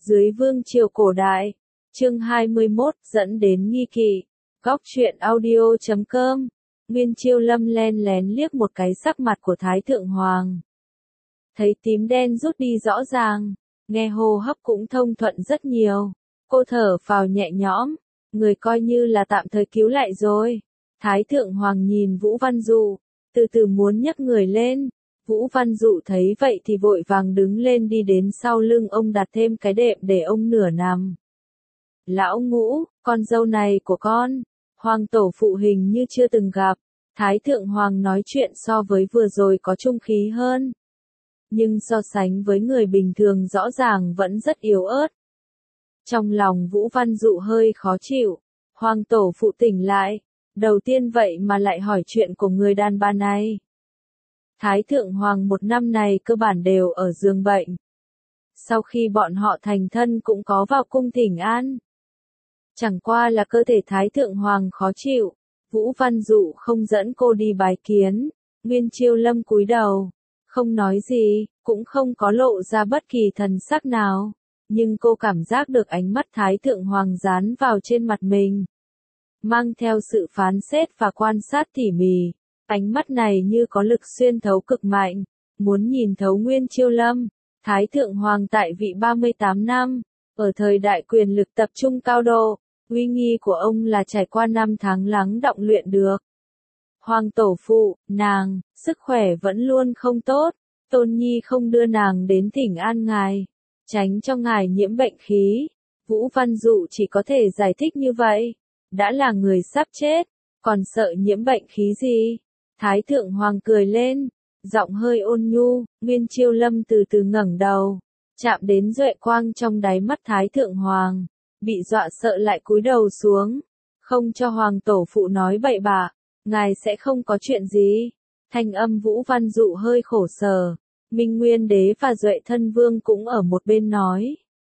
Dưới vương triều cổ đại. Chương 21 dẫn đến nghi kỵ. Góc truyện audio.com. Nguyên Chiêu Lâm len lén liếc một cái sắc mặt của Thái Thượng Hoàng. Thấy tím đen rút đi rõ ràng, nghe hô hấp cũng thông thuận rất nhiều. Cô thở phào nhẹ nhõm, người coi như là tạm thời cứu lại rồi. Thái Thượng Hoàng nhìn Vũ Văn Dụ, từ từ muốn nhấc người lên. Vũ Văn Dụ thấy vậy thì vội vàng đứng lên đi đến sau lưng ông đặt thêm cái đệm để ông nửa nằm. Lão Ngũ, con dâu này của con, Hoàng tổ phụ hình như chưa từng gặp. Thái Thượng Hoàng nói chuyện so với vừa rồi có trung khí hơn. Nhưng so sánh với người bình thường rõ ràng vẫn rất yếu ớt. Trong lòng Vũ Văn Dụ hơi khó chịu, Hoàng tổ phụ tỉnh lại, đầu tiên vậy mà lại hỏi chuyện của người đàn bà này. Thái Thượng Hoàng một năm này cơ bản đều ở giường bệnh. Sau khi bọn họ thành thân cũng có vào cung thỉnh an. Chẳng qua là cơ thể Thái Thượng Hoàng khó chịu, Vũ Văn Dụ không dẫn cô đi bái kiến. Nguyên Chiêu Lâm cúi đầu, không nói gì, cũng không có lộ ra bất kỳ thần sắc nào. Nhưng cô cảm giác được ánh mắt Thái Thượng Hoàng dán vào trên mặt mình. Mang theo sự phán xét và quan sát tỉ mỉ. Ánh mắt này như có lực xuyên thấu cực mạnh. Muốn nhìn thấu Nguyên Chiêu Lâm. Thái Thượng Hoàng tại vị 38 năm. Ở thời đại quyền lực tập trung cao độ. Uy nghi của ông là trải qua 5 tháng lắng đọng luyện được. Hoàng tổ phụ, nàng, sức khỏe vẫn luôn không tốt. Tôn Nhi không đưa nàng đến thỉnh an ngài. Tránh cho ngài nhiễm bệnh khí. Vũ Văn Dụ chỉ có thể giải thích như vậy. Đã là người sắp chết, còn sợ nhiễm bệnh khí gì? Thái Thượng Hoàng cười lên, giọng hơi ôn nhu. Nguyên Chiêu Lâm từ từ ngẩng đầu, chạm đến duệ quang trong đáy mắt Thái Thượng Hoàng, bị dọa sợ lại cúi đầu xuống. Không cho Hoàng tổ phụ nói bậy bạ, ngài sẽ không có chuyện gì. Thanh âm Vũ Văn Dụ hơi khổ sở. Minh Nguyên Đế và Duệ Thân Vương cũng ở một bên nói.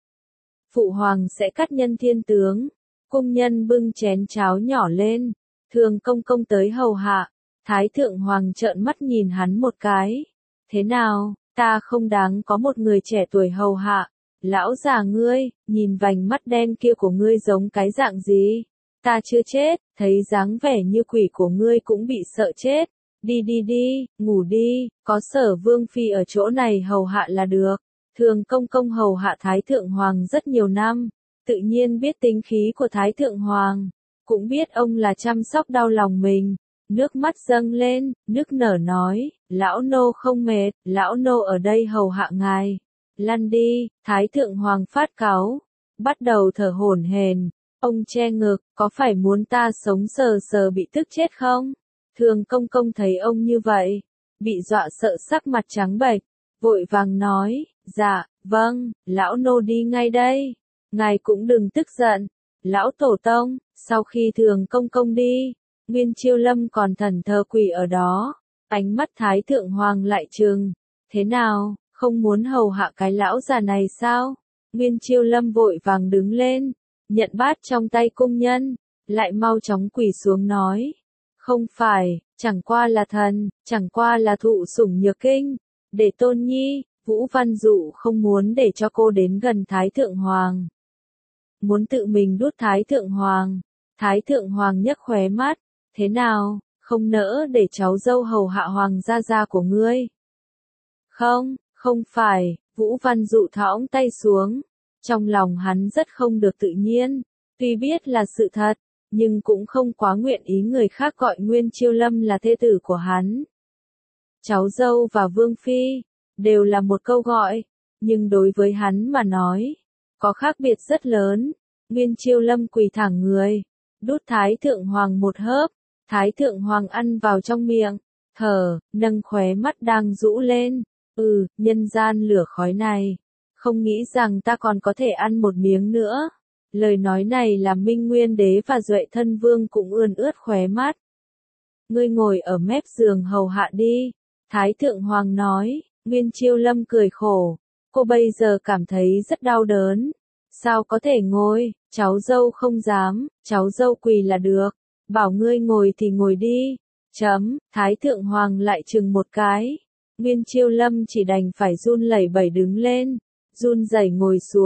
Phụ Hoàng sẽ cắt nhân thiên tướng. Cung nhân bưng chén cháo nhỏ lên. Thường công công tới hầu hạ. Thái Thượng Hoàng trợn mắt nhìn hắn một cái. Thế nào, ta không đáng có một người trẻ tuổi hầu hạ. Lão già ngươi, nhìn vành mắt đen kia của ngươi giống cái dạng gì? Ta chưa chết, thấy dáng vẻ như quỷ của ngươi cũng bị sợ chết. Đi đi đi, ngủ đi, có Sở Vương Phi ở chỗ này hầu hạ là được. Thường công công hầu hạ Thái Thượng Hoàng rất nhiều năm, tự nhiên biết tính khí của Thái Thượng Hoàng, cũng biết ông là chăm sóc đau lòng mình. Nước mắt dâng lên, nức nở nói, lão nô không mệt, lão nô ở đây hầu hạ ngài. Lăn đi. Thái Thượng Hoàng phát cáu, bắt đầu thở hổn hển. Ông che ngực, có phải muốn ta sống sờ sờ bị tức chết không? Thường công công thấy ông như vậy, bị dọa sợ sắc mặt trắng bệch, vội vàng nói, dạ, vâng, lão nô đi ngay đây. Ngài cũng đừng tức giận. Lão tổ tông. Sau khi thường công công đi, Nguyên Chiêu Lâm còn thẫn thờ quỳ ở đó. Ánh mắt Thái Thượng Hoàng lại trừng. Thế nào, không muốn hầu hạ cái lão già này sao? Nguyên Chiêu Lâm vội vàng đứng lên, nhận bát trong tay cung nhân, lại mau chóng quỳ xuống nói. Không phải, chẳng qua là thần, chẳng qua là thụ sủng nhược kinh. Để Tôn Nhi. Vũ Văn Dụ không muốn để cho cô đến gần Thái Thượng Hoàng. Muốn tự mình đút Thái Thượng Hoàng. Thái Thượng Hoàng nhấc khóe mắt. Thế nào, không nỡ để cháu dâu hầu hạ Hoàng gia của ngươi? Không, không phải. Vũ Văn Dụ thõng tay xuống. Trong lòng hắn rất không được tự nhiên. Tuy biết là sự thật, nhưng cũng không quá nguyện ý người khác gọi Nguyên Chiêu Lâm là thê tử của hắn. Cháu dâu và Vương Phi đều là một câu gọi, nhưng đối với hắn mà nói, có khác biệt rất lớn. Nguyên Chiêu Lâm quỳ thẳng người, đút Thái Thượng Hoàng một hớp. Thái Thượng Hoàng ăn vào trong miệng, thở, nâng khóe mắt đang rũ lên. Nhân gian lửa khói này, không nghĩ rằng ta còn có thể ăn một miếng nữa. Lời nói này làm Minh Nguyên Đế và Duệ Thân Vương cũng ươn ướt khóe mắt. Ngươi ngồi ở mép giường hầu hạ đi. Thái Thượng Hoàng nói. Nguyên Chiêu Lâm cười khổ. Cô bây giờ cảm thấy rất đau đớn. Sao có thể ngồi, cháu dâu không dám, cháu dâu quỳ là được. Bảo ngươi ngồi thì ngồi đi. Thái Thượng Hoàng lại chừng một cái. Nguyên Chiêu Lâm chỉ đành phải run lẩy bẩy đứng lên. Run rẩy ngồi xuống,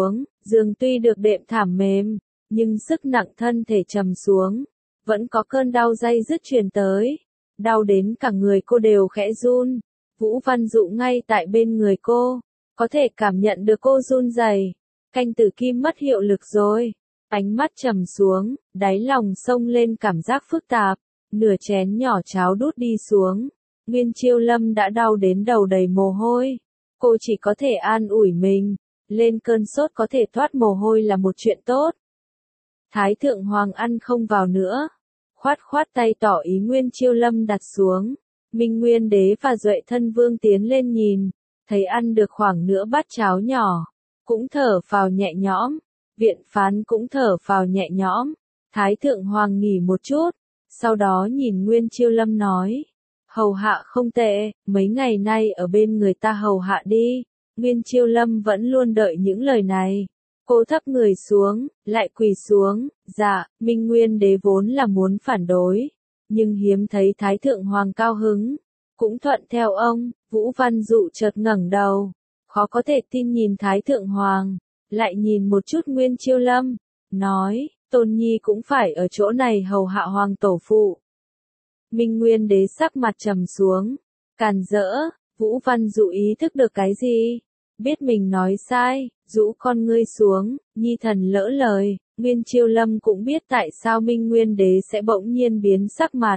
Giường tuy được đệm thảm mềm, nhưng sức nặng thân thể trầm xuống, vẫn có cơn đau day dứt truyền tới, đau đến cả người cô đều khẽ run. Vũ Văn Dụ ngay tại bên người cô, có thể cảm nhận được cô run rẩy. Canh tử kim mất hiệu lực rồi. Ánh mắt trầm xuống, đáy lòng xông lên cảm giác phức tạp, nửa chén nhỏ cháo đút đi xuống. Nguyên Chiêu Lâm đã đau đến đầu đầy mồ hôi. Cô chỉ có thể an ủi mình, lên cơn sốt có thể thoát mồ hôi là một chuyện tốt. Thái thượng hoàng ăn không vào nữa, khoát khoát tay tỏ ý Nguyên Chiêu Lâm đặt xuống. Minh Nguyên Đế và Duệ Thân Vương tiến lên nhìn, thấy ăn được khoảng nửa bát cháo nhỏ, cũng thở phào nhẹ nhõm. Viện phán cũng thở phào nhẹ nhõm. Thái thượng hoàng nghỉ một chút, sau đó nhìn Nguyên Chiêu Lâm nói, hầu hạ không tệ, mấy ngày nay ở bên người ta hầu hạ đi. Nguyên Chiêu Lâm vẫn luôn đợi những lời này. Cô thấp người xuống, lại quỳ xuống. Dạ, Minh Nguyên Đế vốn là muốn phản đối, nhưng hiếm thấy Thái thượng hoàng cao hứng, cũng thuận theo ông. Vũ Văn Dụ chợt ngẩng đầu, khó có thể tin nhìn Thái thượng hoàng, lại nhìn một chút Nguyên Chiêu Lâm, nói, Tôn Nhi cũng phải ở chỗ này hầu hạ hoàng tổ phụ. Minh Nguyên Đế sắc mặt trầm xuống, càn rỡ. Vũ Văn Dụ ý thức được cái gì? Biết mình nói sai, rũ con ngươi xuống. Nhi thần lỡ lời. Nguyên Chiêu Lâm cũng biết tại sao Minh Nguyên Đế sẽ bỗng nhiên biến sắc mặt.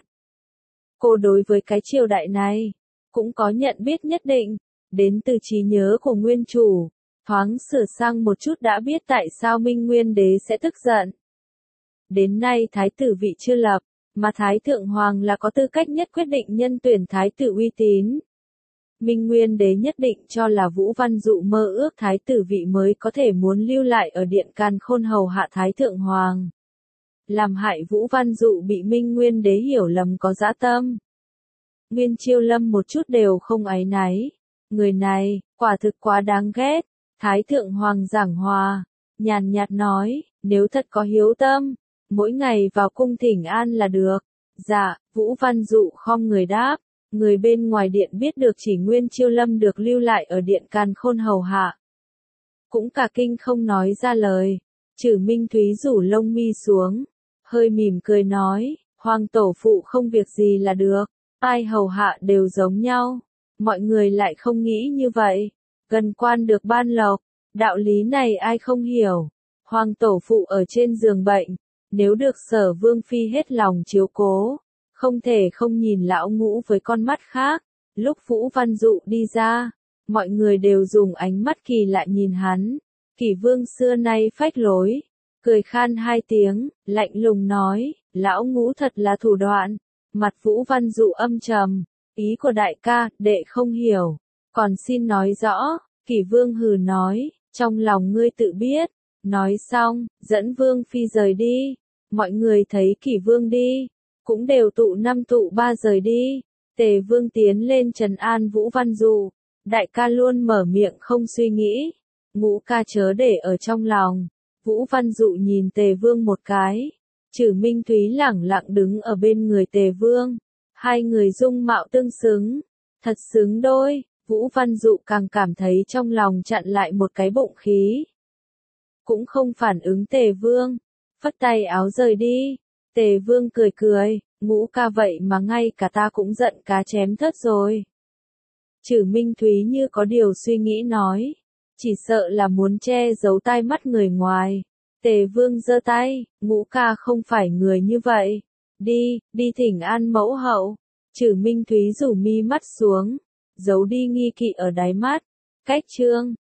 Cô đối với cái triều đại này, cũng có nhận biết nhất định, đến từ trí nhớ của nguyên chủ. Thoáng sửa sang một chút đã biết tại sao Minh Nguyên Đế sẽ tức giận. Đến nay thái tử vị chưa lập, mà Thái thượng hoàng là có tư cách nhất quyết định nhân tuyển thái tử uy tín. Minh Nguyên Đế nhất định cho là Vũ Văn Dụ mơ ước thái tử vị mới có thể muốn lưu lại ở Điện Càn Khôn hầu hạ Thái thượng hoàng. Làm hại Vũ Văn Dụ bị Minh Nguyên Đế hiểu lầm có dã tâm. Nguyên Chiêu Lâm một chút đều không áy náy. Người này, quả thực quá đáng ghét. Thái thượng hoàng giảng hòa, nhàn nhạt nói, nếu thật có hiếu tâm, mỗi ngày vào cung thỉnh an là được. Dạ, Vũ Văn Dụ khom người đáp. Người bên ngoài điện biết được chỉ Nguyên Chiêu Lâm được lưu lại ở Điện Càn Khôn hầu hạ, cũng cả kinh không nói ra lời. Trử Minh Thúy rủ lông mi xuống, hơi mỉm cười nói, hoàng tổ phụ không việc gì là được, ai hầu hạ đều giống nhau. Mọi người lại không nghĩ như vậy. Gần quan được ban lộc, đạo lý này ai không hiểu. Hoàng tổ phụ ở trên giường bệnh, nếu được Sở Vương phi hết lòng chiếu cố, không thể không nhìn lão ngũ với con mắt khác. Lúc Vũ Văn Dụ đi ra, mọi người đều dùng ánh mắt kỳ lạ nhìn hắn. Kỷ Vương xưa nay phách lối, cười khan hai tiếng, lạnh lùng nói, lão ngũ thật là thủ đoạn. Mặt Vũ Văn Dụ âm trầm, ý của đại ca, đệ không hiểu, còn xin nói rõ. Kỷ Vương hừ nói, trong lòng ngươi tự biết. Nói xong, dẫn Vương phi rời đi. Mọi người thấy Kỷ Vương đi, cũng đều tụ năm tụ ba rời đi. Tề Vương tiến lên trấn an Vũ Văn Dụ, đại ca luôn mở miệng không suy nghĩ, ngũ ca chớ để ở trong lòng. Vũ Văn Dụ nhìn Tề Vương một cái. Trử Minh Thúy lẳng lặng đứng ở bên người Tề Vương, hai người dung mạo tương xứng, thật xứng đôi. Vũ Văn Dụ càng cảm thấy trong lòng chặn lại một cái bụng khí, cũng không phản ứng Tề Vương, phất tay áo rời đi. Tề Vương cười cười, ngũ ca vậy mà ngay cả ta cũng giận cá chém thớt rồi. Trử Minh Thúy như có điều suy nghĩ nói, chỉ sợ là muốn che giấu tai mắt người ngoài. Tề Vương giơ tay, ngũ ca không phải người như vậy. Đi thỉnh an mẫu hậu. Trử Minh Thúy rủ mi mắt xuống, giấu đi nghi kỵ ở đáy mắt. Cách chương